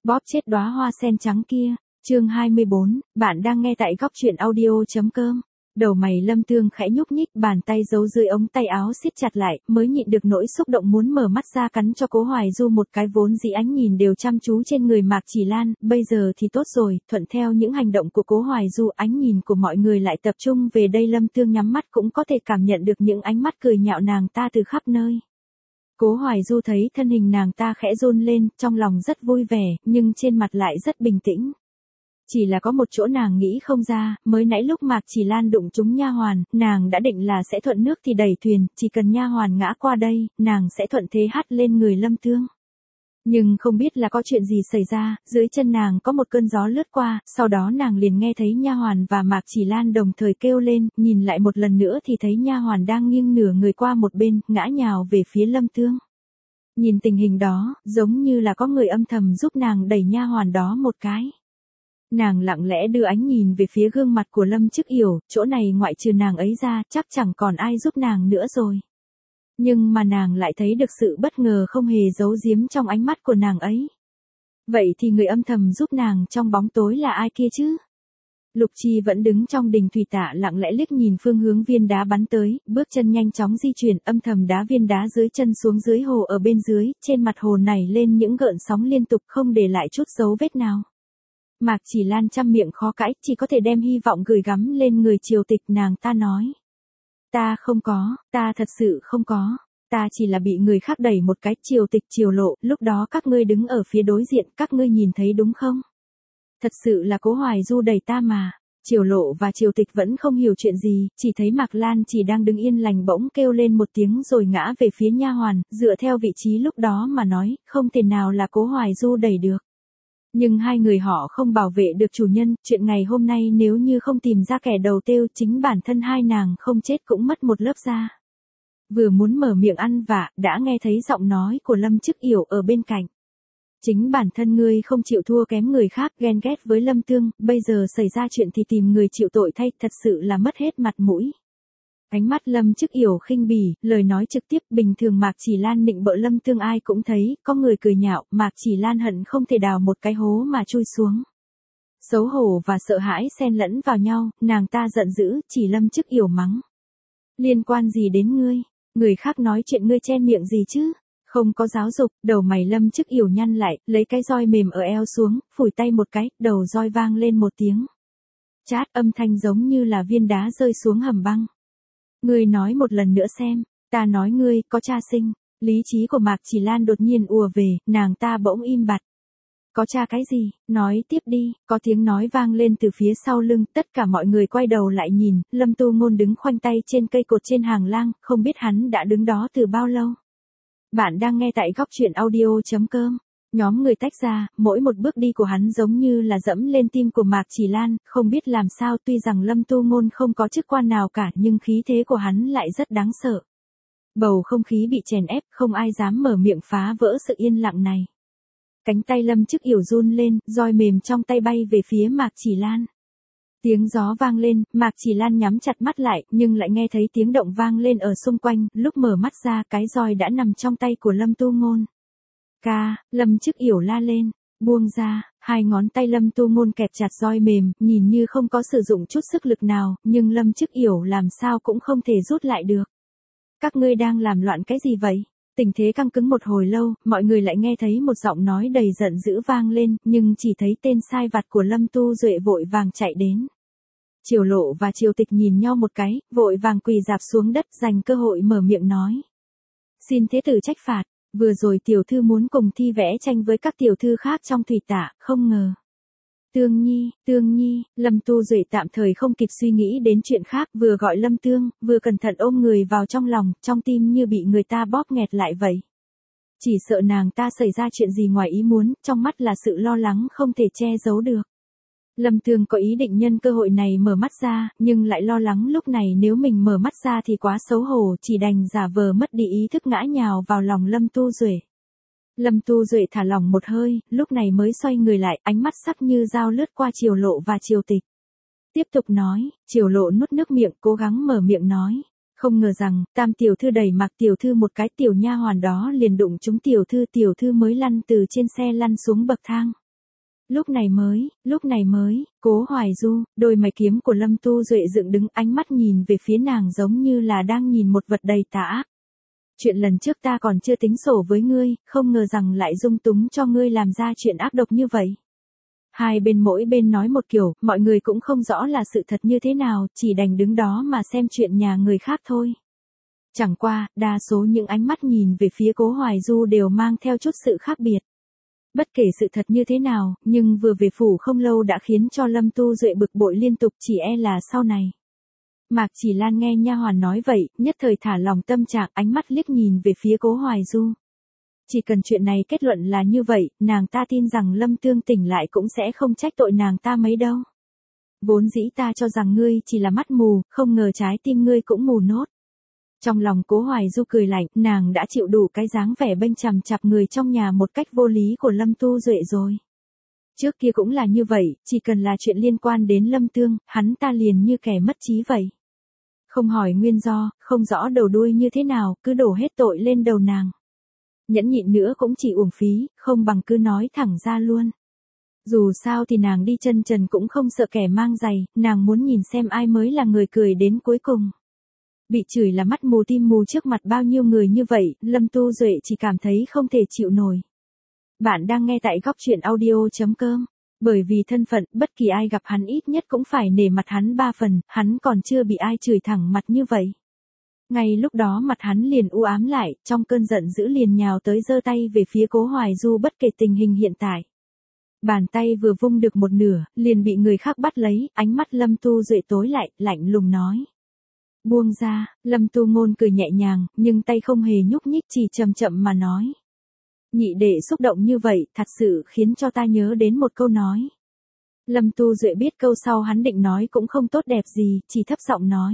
Bóp chết đóa hoa sen trắng kia. Chương 24, bạn đang nghe tại góc truyện audio.com. Đầu mày Lâm Tương khẽ nhúc nhích, bàn tay giấu dưới ống tay áo siết chặt lại, mới nhịn được nỗi xúc động muốn mở mắt ra cắn cho Cố Hoài Du một cái, vốn dĩ ánh nhìn đều chăm chú trên người Mạc Chỉ Lan, bây giờ thì tốt rồi, thuận theo những hành động của Cố Hoài Du, ánh nhìn của mọi người lại tập trung về đây. Lâm Tương nhắm mắt cũng có thể cảm nhận được những ánh mắt cười nhạo nàng ta từ khắp nơi. Cố Hoài Du thấy thân hình nàng ta khẽ run lên, trong lòng rất vui vẻ, nhưng trên mặt lại rất bình tĩnh. Chỉ là có một chỗ nàng nghĩ không ra, mới nãy lúc Mạc Chỉ Lan đụng trúng nha hoàn, nàng đã định là sẽ thuận nước thì đẩy thuyền, chỉ cần nha hoàn ngã qua đây, nàng sẽ thuận thế hắt lên người Lâm Tương. Nhưng không biết là có chuyện gì xảy ra, dưới chân nàng có một cơn gió lướt qua, sau đó nàng liền nghe thấy nha hoàn và Mạc Chỉ Lan đồng thời kêu lên, nhìn lại một lần nữa thì thấy nha hoàn đang nghiêng nửa người qua một bên, ngã nhào về phía Lâm Tương. Nhìn tình hình đó, giống như là có người âm thầm giúp nàng đẩy nha hoàn đó một cái. Nàng lặng lẽ đưa ánh nhìn về phía gương mặt của Lâm Chức Yểu, chỗ này ngoại trừ nàng ấy ra, chắc chẳng còn ai giúp nàng nữa rồi. Nhưng mà nàng lại thấy được sự bất ngờ không hề giấu giếm trong ánh mắt của nàng ấy. Vậy thì người âm thầm giúp nàng trong bóng tối là ai kia chứ? Lục Chi vẫn đứng trong đình thủy tạ lặng lẽ liếc nhìn phương hướng viên đá bắn tới, bước chân nhanh chóng di chuyển, âm thầm đá viên đá dưới chân xuống dưới hồ ở bên dưới, trên mặt hồ nảy lên những gợn sóng liên tục không để lại chút dấu vết nào. Mạc Chỉ Lan trăm miệng khó cãi, chỉ có thể đem hy vọng gửi gắm lên người Triều Tịch. Nàng ta nói. Ta không có, ta thật sự không có, ta chỉ là bị người khác đẩy một cái. Triều Tịch, Triều Lộ, lúc đó các ngươi đứng ở phía đối diện, các ngươi nhìn thấy đúng không? Thật sự là Cố Hoài Du đẩy ta mà. Triều Lộ và Triều Tịch vẫn không hiểu chuyện gì, chỉ thấy Mạc Lan chỉ đang đứng yên lành bỗng kêu lên một tiếng rồi ngã về phía nha hoàn, dựa theo vị trí lúc đó mà nói, không thể nào là Cố Hoài Du đẩy được. Nhưng hai người họ không bảo vệ được chủ nhân, chuyện ngày hôm nay nếu như không tìm ra kẻ đầu têu, chính bản thân hai nàng không chết cũng mất một lớp da. Vừa muốn mở miệng ăn vạ, đã nghe thấy giọng nói của Lâm Chức Yểu ở bên cạnh. Chính bản thân ngươi không chịu thua kém người khác, ghen ghét với Lâm Tương, bây giờ xảy ra chuyện thì tìm người chịu tội thay, thật sự là mất hết mặt mũi. Ánh mắt Lâm Chức Yểu khinh bỉ, lời nói trực tiếp. Bình thường Mạc Chỉ Lan nịnh bợ Lâm Tương ai cũng thấy, có người cười nhạo, Mạc Chỉ Lan hận không thể đào một cái hố mà chui xuống. Xấu hổ và sợ hãi xen lẫn vào nhau, nàng ta giận dữ, chỉ Lâm Chức Yểu mắng. Liên quan gì đến ngươi? Người khác nói chuyện ngươi chen miệng gì chứ? Không có giáo dục. Đầu mày Lâm Chức Yểu nhăn lại, lấy cái roi mềm ở eo xuống, phủi tay một cái, đầu roi vang lên một tiếng. Chát, âm thanh giống như là viên đá rơi xuống hầm băng. Ngươi nói một lần nữa xem, ta nói ngươi có cha sinh. Lý trí của Mạc Chỉ Lan đột nhiên ùa về, nàng ta bỗng im bặt. Có cha cái gì, nói tiếp đi. Có tiếng nói vang lên từ phía sau lưng, tất cả mọi người quay đầu lại nhìn, Lâm Tu Ngôn đứng khoanh tay trên cây cột trên hàng lang, không biết hắn đã đứng đó từ bao lâu. Bạn đang nghe tại góc truyện audio.com. Nhóm người tách ra, mỗi một bước đi của hắn giống như là dẫm lên tim của Mạc Chỉ Lan, không biết làm sao. Tuy rằng Lâm Tu Ngôn không có chức quan nào cả, nhưng khí thế của hắn lại rất đáng sợ. Bầu không khí bị chèn ép, không ai dám mở miệng phá vỡ sự yên lặng này. Cánh tay Lâm Chức Yểu run lên, roi mềm trong tay bay về phía Mạc Chỉ Lan. Tiếng gió vang lên, Mạc Chỉ Lan nhắm chặt mắt lại, nhưng lại nghe thấy tiếng động vang lên ở xung quanh, lúc mở mắt ra cái roi đã nằm trong tay của Lâm Tu Ngôn. Ca, Lâm Chức Yểu la lên, buông ra. Hai ngón tay Lâm Tu Ngôn kẹp chặt roi mềm, nhìn như không có sử dụng chút sức lực nào, nhưng Lâm Chức Yểu làm sao cũng không thể rút lại được. Các ngươi đang làm loạn cái gì vậy? Tình thế căng cứng một hồi lâu, mọi người lại nghe thấy một giọng nói đầy giận dữ vang lên, nhưng chỉ thấy tên sai vặt của Lâm Tu Duệ vội vàng chạy đến. Triều Lộ và Triều Tịch nhìn nhau một cái, vội vàng quỳ rạp xuống đất, dành cơ hội mở miệng nói. Xin thế tử trách phạt, vừa rồi tiểu thư muốn cùng thi vẽ tranh với các tiểu thư khác trong thủy tạ, không ngờ. Tương Nhi, Lâm Tu Duệ tạm thời không kịp suy nghĩ đến chuyện khác, vừa gọi Lâm Tương, vừa cẩn thận ôm người vào trong lòng, trong tim như bị người ta bóp nghẹt lại vậy. Chỉ sợ nàng ta xảy ra chuyện gì ngoài ý muốn, trong mắt là sự lo lắng không thể che giấu được. Lâm Tương có ý định nhân cơ hội này mở mắt ra, nhưng lại lo lắng lúc này nếu mình mở mắt ra thì quá xấu hổ, chỉ đành giả vờ mất đi ý thức ngã nhào vào lòng Lâm Tu Duệ. Lâm Tu Duệ thả lỏng một hơi, lúc này mới xoay người lại, ánh mắt sắc như dao lướt qua Triều Lộ và Triều Tịch. Tiếp tục nói, Triều Lộ nuốt nước miệng, cố gắng mở miệng nói. Không ngờ rằng, Tam tiểu thư đẩy Mạc tiểu thư một cái, tiểu nha hoàn đó liền đụng trúng tiểu thư mới lăn từ trên xe lăn xuống bậc thang. Lúc này mới, Cố Hoài Du, đôi mày kiếm của Lâm Tu Duệ dựng đứng, ánh mắt nhìn về phía nàng giống như là đang nhìn một vật đầy tà ác. Chuyện lần trước ta còn chưa tính sổ với ngươi, không ngờ rằng lại dung túng cho ngươi làm ra chuyện ác độc như vậy. Hai bên mỗi bên nói một kiểu, mọi người cũng không rõ là sự thật như thế nào, chỉ đành đứng đó mà xem chuyện nhà người khác thôi. Chẳng qua, đa số những ánh mắt nhìn về phía Cố Hoài Du đều mang theo chút sự khác biệt. Bất kể sự thật như thế nào, nhưng vừa về phủ không lâu đã khiến cho Lâm Tu Duệ bực bội liên tục, chỉ e là sau này. Mạc Chỉ Lan nghe nha hoàn nói vậy, nhất thời thả lòng tâm trạng, ánh mắt liếc nhìn về phía Cố Hoài Du. Chỉ cần chuyện này kết luận là như vậy, nàng ta tin rằng Lâm Tương tỉnh lại cũng sẽ không trách tội nàng ta mấy đâu. Vốn dĩ ta cho rằng ngươi chỉ là mắt mù, không ngờ trái tim ngươi cũng mù nốt. Trong lòng Cố Hoài Du cười lạnh, nàng đã chịu đủ cái dáng vẻ bênh chằm chặp người trong nhà một cách vô lý của Lâm Tu Duệ rồi. Trước kia cũng là như vậy, chỉ cần là chuyện liên quan đến Lâm Tương, hắn ta liền như kẻ mất trí vậy. Không hỏi nguyên do, không rõ đầu đuôi như thế nào, cứ đổ hết tội lên đầu nàng. Nhẫn nhịn nữa cũng chỉ uổng phí, không bằng cứ nói thẳng ra luôn. Dù sao thì nàng đi chân trần cũng không sợ kẻ mang giày, nàng muốn nhìn xem ai mới là người cười đến cuối cùng. Bị chửi là mắt mù tim mù trước mặt bao nhiêu người như vậy, Lâm Tu Duệ chỉ cảm thấy không thể chịu nổi. Bạn đang nghe tại góc truyện audio.com. Bởi vì thân phận, bất kỳ ai gặp hắn ít nhất cũng phải nể mặt hắn 3 phần, hắn còn chưa bị ai chửi thẳng mặt như vậy. Ngay lúc đó mặt hắn liền u ám lại, trong cơn giận dữ liền nhào tới giơ tay về phía Cố Hoài Du bất kể tình hình hiện tại. Bàn tay vừa vung được một nửa, liền bị người khác bắt lấy, ánh mắt Lâm Tu Duệ tối lại, lạnh lùng nói. Buông ra, Lâm Tu Ngôn cười nhẹ nhàng, nhưng tay không hề nhúc nhích, chỉ chậm chậm mà nói. Nhị đệ xúc động như vậy, thật sự khiến cho ta nhớ đến một câu nói. Lâm Tu Duệ biết câu sau hắn định nói cũng không tốt đẹp gì, chỉ thấp giọng nói.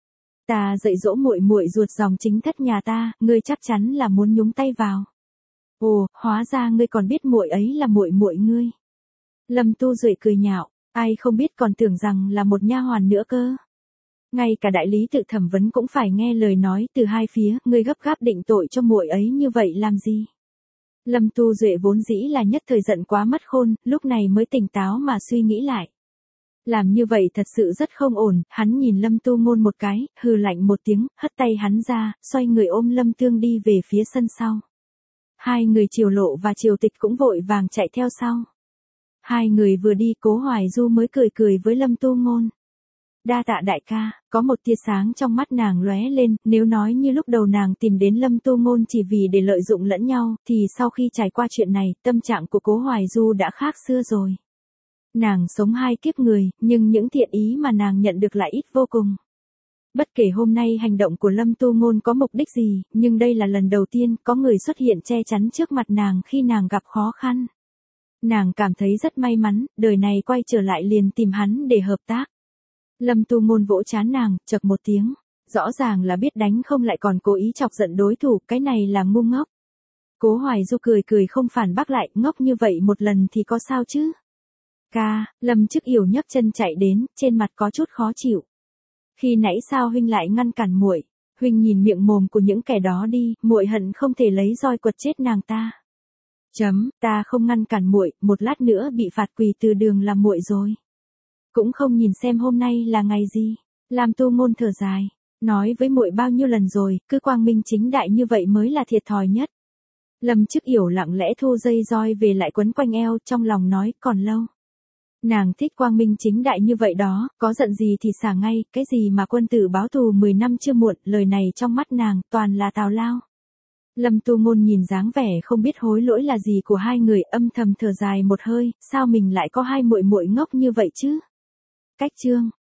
Ta dạy dỗ muội muội ruột dòng chính thất nhà ta, ngươi chắc chắn là muốn nhúng tay vào. Ồ, hóa ra ngươi còn biết muội ấy là muội muội ngươi. Lâm Tu Duệ cười nhạo, ai không biết còn tưởng rằng là một nha hoàn nữa cơ. Ngay cả đại lý tự thẩm vấn cũng phải nghe lời nói từ hai phía, ngươi gấp gáp định tội cho muội ấy như vậy làm gì? Lâm Tu Duệ vốn dĩ là nhất thời giận quá mất khôn, lúc này mới tỉnh táo mà suy nghĩ lại. Làm như vậy thật sự rất không ổn, hắn nhìn Lâm Tu Ngôn một cái, hừ lạnh một tiếng, hất tay hắn ra, xoay người ôm Lâm Tương đi về phía sân sau. Hai người Triều Lộ và Triều Tịch cũng vội vàng chạy theo sau. Hai người vừa đi, Cố Hoài Du mới cười cười với Lâm Tu Ngôn. Đa tạ đại ca, có một tia sáng trong mắt nàng lóe lên, nếu nói như lúc đầu nàng tìm đến Lâm Tu Ngôn chỉ vì để lợi dụng lẫn nhau, thì sau khi trải qua chuyện này, tâm trạng của Cố Hoài Du đã khác xưa rồi. Nàng sống hai kiếp người, nhưng những thiện ý mà nàng nhận được lại ít vô cùng. Bất kể hôm nay hành động của Lâm Tu Ngôn có mục đích gì, nhưng đây là lần đầu tiên có người xuất hiện che chắn trước mặt nàng khi nàng gặp khó khăn. Nàng cảm thấy rất may mắn, đời này quay trở lại liền tìm hắn để hợp tác. Lâm Tu Ngôn vỗ trán nàng, chậc một tiếng. Rõ ràng là biết đánh không lại còn cố ý chọc giận đối thủ, cái này là ngu ngốc. Cố Hoài Du cười cười không phản bác lại, ngốc như vậy một lần thì có sao chứ? Ca, Lâm Chức Yểu nhấc chân chạy đến, trên mặt có chút khó chịu. Khi nãy sao huynh lại ngăn cản muội? Huynh nhìn miệng mồm của những kẻ đó đi, muội hận không thể lấy roi quật chết nàng ta. Ta không ngăn cản muội, một lát nữa bị phạt quỳ từ đường là muội rồi. Cũng không nhìn xem hôm nay là ngày gì. Làm Tu Ngôn thở dài, nói với muội bao nhiêu lần rồi, cứ quang minh chính đại như vậy mới là thiệt thòi nhất. Lâm Chức Yểu lặng lẽ thu dây roi về lại quấn quanh eo, trong lòng nói, còn lâu. Nàng thích quang minh chính đại như vậy đó, có giận gì thì xả ngay, cái gì mà quân tử báo thù 10 năm chưa muộn, lời này trong mắt nàng, toàn là tào lao. Lâm Tu Ngôn nhìn dáng vẻ không biết hối lỗi là gì của hai người, âm thầm thở dài một hơi, sao mình lại có hai muội muội ngốc như vậy chứ? Cách chương